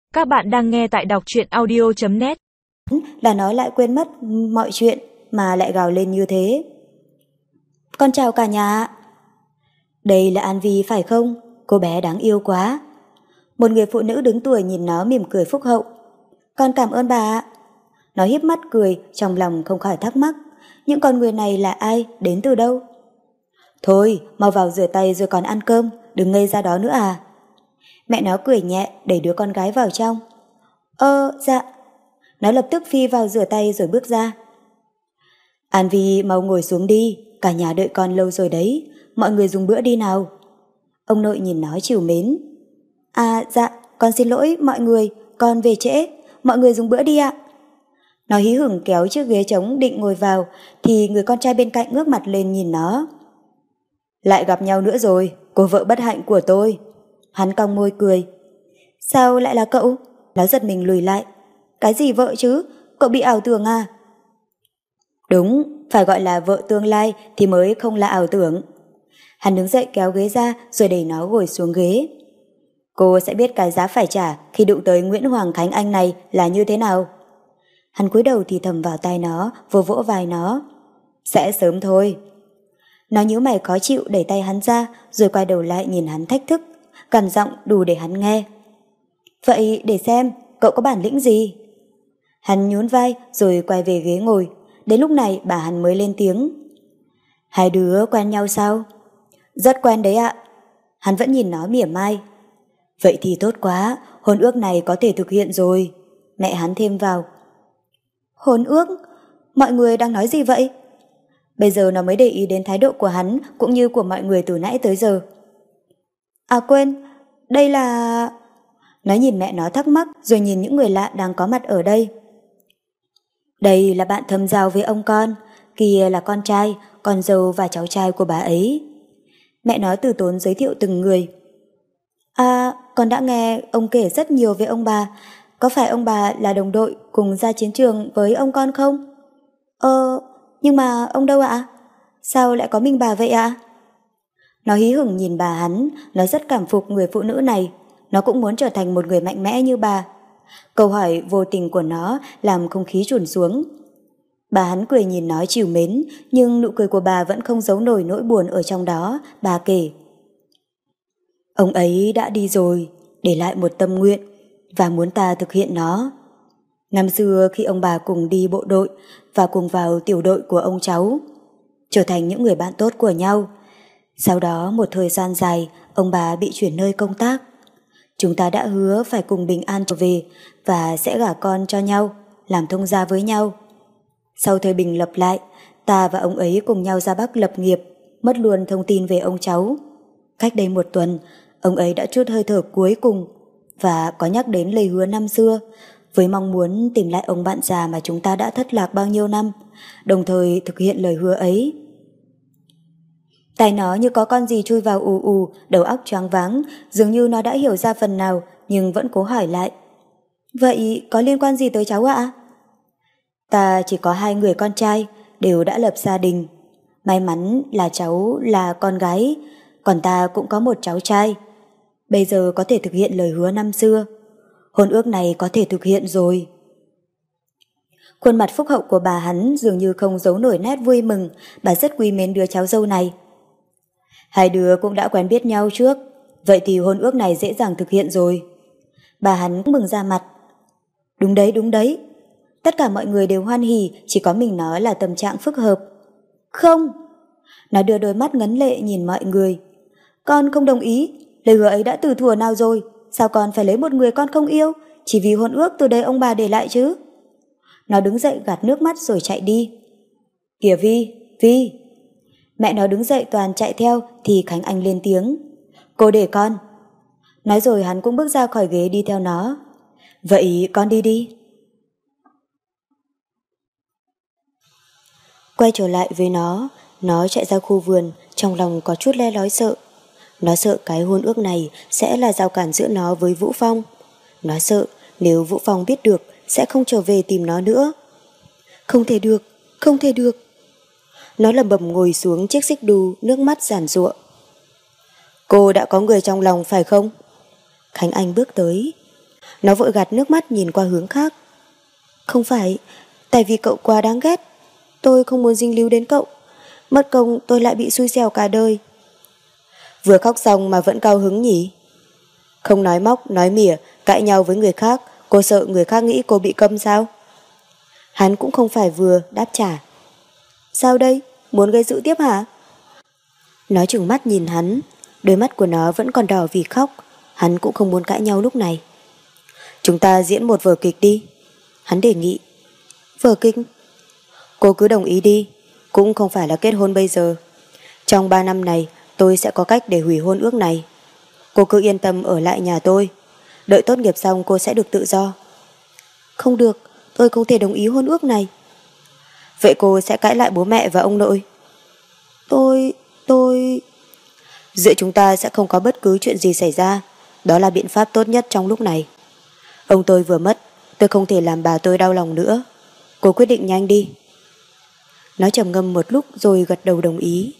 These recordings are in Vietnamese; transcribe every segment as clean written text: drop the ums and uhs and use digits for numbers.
Các bạn đang nghe tại đọc truyện audio.net. Là nó lại quên mất mọi chuyện mà lại gào lên như thế. Con chào cả nhà. Đây là An Vi phải không? Cô bé đáng yêu quá. Một người phụ nữ đứng tuổi nhìn nó mỉm cười phúc hậu. Con cảm ơn bà. Nó híp mắt cười, trong lòng không khỏi thắc mắc. Những con người này là ai, đến từ đâu? Thôi, mau vào rửa tay rồi còn ăn cơm, đừng ngây ra đó nữa à. Mẹ nó cười nhẹ đẩy đứa con gái vào trong. Dạ. Nó lập tức phi vào rửa tay rồi bước ra. An Vi mau ngồi xuống đi, cả nhà đợi con lâu rồi đấy, mọi người dùng bữa đi nào. Ông nội nhìn nó trìu mến. À dạ, con xin lỗi mọi người, con về trễ, mọi người dùng bữa đi ạ. Nó hí hửng kéo chiếc ghế trống định ngồi vào, thì người con trai bên cạnh ngước mặt lên nhìn nó. Lại gặp nhau nữa rồi, cô vợ bất hạnh của tôi. Hắn cong môi cười. Sao lại là cậu? Nó giật mình lùi lại. Cái gì vợ chứ? Cậu bị ảo tưởng à? Đúng, phải gọi là vợ tương lai thì mới không là ảo tưởng. Hắn đứng dậy kéo ghế ra rồi đẩy nó ngồi xuống ghế. Cô sẽ biết cái giá phải trả khi đụng tới Nguyễn Hoàng Khánh Anh này là như thế nào. Hắn cúi đầu thì thầm vào tai nó, vỗ vỗ vai nó. Sẽ sớm thôi. Nó nhíu mày khó chịu đẩy tay hắn ra rồi quay đầu lại nhìn hắn thách thức, gằn giọng đủ để hắn nghe. Vậy để xem, cậu có bản lĩnh gì? Hắn nhún vai rồi quay về ghế ngồi. Đến lúc này bà hắn mới lên tiếng. Hai đứa quen nhau sao? Rất quen đấy ạ. Hắn vẫn nhìn nó mỉa mai. Vậy thì tốt quá, hôn ước này có thể thực hiện rồi. Mẹ hắn thêm vào. Hôn ước? Mọi người đang nói gì vậy? Bây giờ nó mới để ý đến thái độ của hắn cũng như của mọi người từ nãy tới giờ. À quên, đây là... Nó nhìn mẹ nó thắc mắc rồi nhìn những người lạ đang có mặt ở đây. Đây là bạn thâm giao với ông con, kia là con trai, con dâu và cháu trai của bà ấy. Mẹ nó từ tốn giới thiệu từng người. À, con đã nghe ông kể rất nhiều về ông bà. Có phải ông bà là đồng đội cùng ra chiến trường với ông con không? Nhưng mà ông đâu ạ? Sao lại có mình bà vậy ạ? Nó hí hửng nhìn bà hắn, nó rất cảm phục người phụ nữ này. Nó cũng muốn trở thành một người mạnh mẽ như bà. Câu hỏi vô tình của nó làm không khí trùn xuống. Bà hắn cười nhìn nó trìu mến, nhưng nụ cười của bà vẫn không giấu nổi nỗi buồn ở trong đó. Bà kể. Ông ấy đã đi rồi, để lại một tâm nguyện, và muốn ta thực hiện nó. Năm xưa khi ông bà cùng đi bộ đội và cùng vào tiểu đội của ông cháu, trở thành những người bạn tốt của nhau. Sau đó một thời gian dài, ông bà bị chuyển nơi công tác. Chúng ta đã hứa phải cùng bình an trở về và sẽ gả con cho nhau, làm thông gia với nhau. Sau thời bình lập lại, ta và ông ấy cùng nhau ra Bắc lập nghiệp, mất luôn thông tin về ông cháu. Cách đây một tuần, ông ấy đã trút hơi thở cuối cùng và có nhắc đến lời hứa năm xưa, với mong muốn tìm lại ông bạn già mà chúng ta đã thất lạc bao nhiêu năm, đồng thời thực hiện lời hứa ấy. Tai nó như có con gì chui vào ù ù, đầu óc choáng váng, dường như nó đã hiểu ra phần nào nhưng vẫn cố hỏi lại. Vậy có liên quan gì tới cháu ạ? Ta chỉ có 2 người con trai, đều đã lập gia đình. May mắn là cháu là con gái, còn ta cũng có một cháu trai. Bây giờ có thể thực hiện lời hứa năm xưa. Hôn ước này có thể thực hiện rồi. Khuôn mặt phúc hậu của bà hắn dường như không giấu nổi nét vui mừng, bà rất quý mến đứa cháu dâu này. Hai đứa cũng đã quen biết nhau trước, vậy thì hôn ước này dễ dàng thực hiện rồi. Bà hắn mừng ra mặt. Đúng đấy, đúng đấy. Tất cả mọi người đều hoan hỉ, chỉ có mình nó là tâm trạng phức hợp. Không! Nó đưa đôi mắt ngấn lệ nhìn mọi người. Con không đồng ý, lời hứa ấy đã từ thuở nào rồi, sao con phải lấy một người con không yêu, chỉ vì hôn ước từ đây ông bà để lại chứ? Nó đứng dậy gạt nước mắt rồi chạy đi. Kìa Vi, Vi! Mẹ nó đứng dậy toàn chạy theo thì Khánh Anh lên tiếng. Cô để con. Nói rồi hắn cũng bước ra khỏi ghế đi theo nó. Vậy con đi đi. Quay trở lại với nó chạy ra khu vườn, trong lòng có chút le lói sợ. Nó sợ cái hôn ước này sẽ là rào cản giữa nó với Vũ Phong. Nó sợ nếu Vũ Phong biết được sẽ không trở về tìm nó nữa. Không thể được, không thể được. Nó lẩm bẩm ngồi xuống chiếc xích đu, nước mắt giàn giụa. Cô đã có người trong lòng phải không? Khánh Anh bước tới. Nó vội gạt nước mắt nhìn qua hướng khác. Không phải, tại vì cậu quá đáng ghét. Tôi không muốn dính líu đến cậu. Mất công tôi lại bị xui xẻo cả đời. Vừa khóc xong mà vẫn cao hứng nhỉ? Không nói móc, nói mỉa, cãi nhau với người khác, cô sợ người khác nghĩ cô bị câm sao? Hắn cũng không phải vừa đáp trả. Sao đây? Muốn gây sự tiếp hả? Nó trừng mắt nhìn hắn, đôi mắt của nó vẫn còn đỏ vì khóc. Hắn cũng không muốn cãi nhau lúc này. Chúng ta diễn một vở kịch đi. Hắn đề nghị. Vở kịch? Cô cứ đồng ý đi. Cũng không phải là kết hôn bây giờ. Trong 3 năm này tôi sẽ có cách để hủy hôn ước này. Cô cứ yên tâm ở lại nhà tôi. Đợi tốt nghiệp xong cô sẽ được tự do. Không được, tôi không thể đồng ý hôn ước này. Vậy cô sẽ cãi lại bố mẹ và ông nội. Tôi... Giữa chúng ta sẽ không có bất cứ chuyện gì xảy ra. Đó là biện pháp tốt nhất trong lúc này. Ông tôi vừa mất, tôi không thể làm bà tôi đau lòng nữa. Cô quyết định nhanh đi. Nó trầm ngâm một lúc rồi gật đầu đồng ý.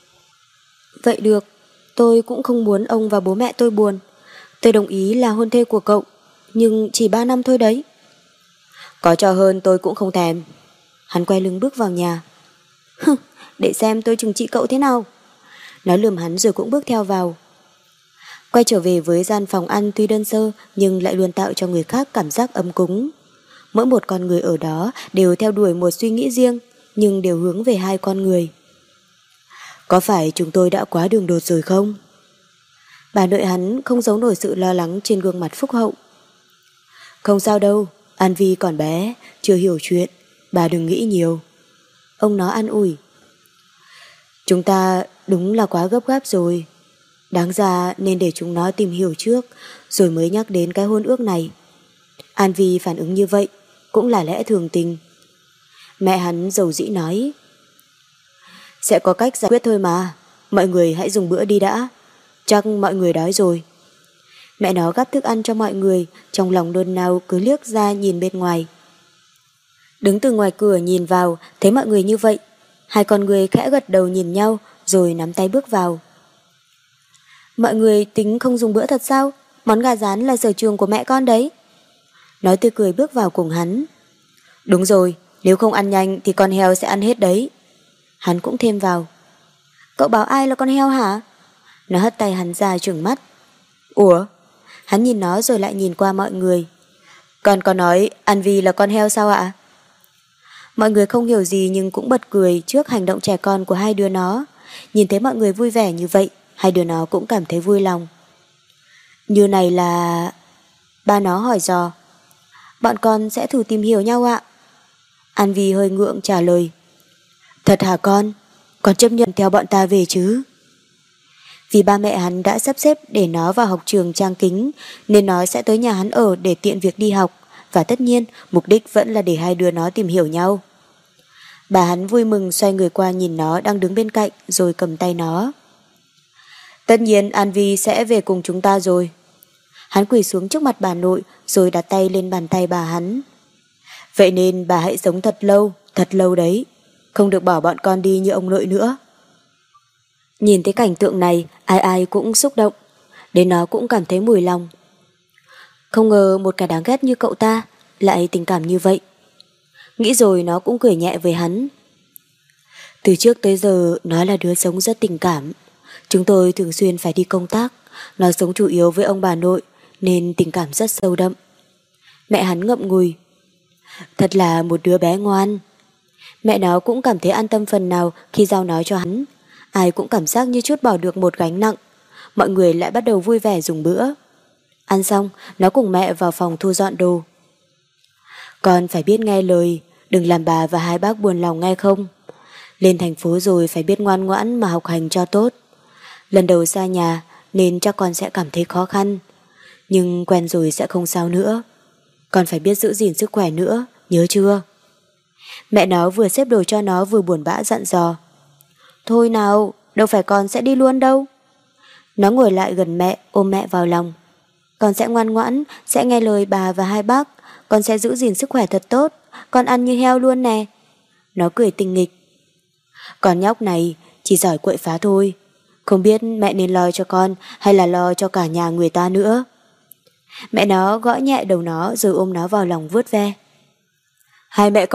Vậy được, tôi cũng không muốn ông và bố mẹ tôi buồn. Tôi đồng ý là hôn thê của cậu, nhưng chỉ 3 năm thôi đấy. Có cho hơn tôi cũng không thèm. Hắn quay lưng bước vào nhà. Để xem tôi trừng trị cậu thế nào. Nó lườm hắn rồi cũng bước theo vào. Quay trở về với gian phòng ăn tuy đơn sơ nhưng lại luôn tạo cho người khác cảm giác ấm cúng. Mỗi một con người ở đó đều theo đuổi một suy nghĩ riêng, nhưng đều hướng về hai con người. Có phải chúng tôi đã quá đường đột rồi không? Bà nội hắn không giấu nổi sự lo lắng trên gương mặt phúc hậu. Không sao đâu, An Vi còn bé, chưa hiểu chuyện, bà đừng nghĩ nhiều. Ông nó an ủi. Chúng ta đúng là quá gấp gáp rồi. Đáng ra nên để chúng nó tìm hiểu trước, rồi mới nhắc đến cái hôn ước này. An Vi phản ứng như vậy cũng là lẽ thường tình. Mẹ hắn dầu dĩ nói. Sẽ có cách giải quyết thôi mà, mọi người hãy dùng bữa đi đã. Chắc mọi người đói rồi. Mẹ nó gắp thức ăn cho mọi người, trong lòng nôn nao cứ liếc ra nhìn bên ngoài. Đứng từ ngoài cửa nhìn vào, thấy mọi người như vậy. Hai con người khẽ gật đầu nhìn nhau, rồi nắm tay bước vào. Mọi người tính không dùng bữa thật sao? Món gà rán là sở trường của mẹ con đấy. Nói tươi cười bước vào cùng hắn. Đúng rồi, nếu không ăn nhanh thì con heo sẽ ăn hết đấy. Hắn cũng thêm vào. Cậu bảo ai là con heo hả? Nó hất tay hắn ra trừng mắt. Ủa? Hắn nhìn nó rồi lại nhìn qua mọi người. Con có nói An Vi là con heo sao ạ? Mọi người không hiểu gì nhưng cũng bật cười trước hành động trẻ con của hai đứa nó. Nhìn thấy mọi người vui vẻ như vậy, hai đứa nó cũng cảm thấy vui lòng. Như này là... Ba nó hỏi dò. Bọn con sẽ thử tìm hiểu nhau ạ. An Vi hơi ngượng trả lời. Thật hả con? Con chấp nhận theo bọn ta về chứ? Vì ba mẹ hắn đã sắp xếp để nó vào học trường Trang Kính, nên nó sẽ tới nhà hắn ở để tiện việc đi học, và tất nhiên mục đích vẫn là để hai đứa nó tìm hiểu nhau. Bà hắn vui mừng xoay người qua nhìn nó đang đứng bên cạnh rồi cầm tay nó. Tất nhiên An Vi sẽ về cùng chúng ta rồi. Hắn quỳ xuống trước mặt bà nội rồi đặt tay lên bàn tay bà hắn. Vậy nên bà hãy sống thật lâu đấy. Không được bỏ bọn con đi như ông nội nữa. Nhìn thấy cảnh tượng này, ai ai cũng xúc động. Đến nó cũng cảm thấy mùi lòng. Không ngờ một kẻ đáng ghét như cậu ta lại tình cảm như vậy. Nghĩ rồi nó cũng cười nhẹ với hắn. Từ trước tới giờ nó là đứa sống rất tình cảm. Chúng tôi thường xuyên phải đi công tác. Nó sống chủ yếu với ông bà nội nên tình cảm rất sâu đậm. Mẹ hắn ngậm ngùi. Thật là một đứa bé ngoan. Mẹ nó cũng cảm thấy an tâm phần nào khi giao nó cho hắn. Ai cũng cảm giác như chút bỏ được một gánh nặng. Mọi người lại bắt đầu vui vẻ dùng bữa. Ăn xong, nó cùng mẹ vào phòng thu dọn đồ. Con phải biết nghe lời, đừng làm bà và hai bác buồn lòng nghe không? Lên thành phố rồi phải biết ngoan ngoãn mà học hành cho tốt. Lần đầu xa nhà nên chắc con sẽ cảm thấy khó khăn. Nhưng quen rồi sẽ không sao nữa. Con phải biết giữ gìn sức khỏe nữa, nhớ chưa? Mẹ nó vừa xếp đồ cho nó vừa buồn bã dặn dò. Thôi nào, đâu phải con sẽ đi luôn đâu. Nó ngồi lại gần mẹ, ôm mẹ vào lòng. Con sẽ ngoan ngoãn, sẽ nghe lời bà và hai bác. Con sẽ giữ gìn sức khỏe thật tốt. Con ăn như heo luôn nè. Nó cười tinh nghịch. Con nhóc này chỉ giỏi quậy phá thôi. Không biết mẹ nên lo cho con hay là lo cho cả nhà người ta nữa. Mẹ nó gõ nhẹ đầu nó rồi ôm nó vào lòng vuốt ve. Hai mẹ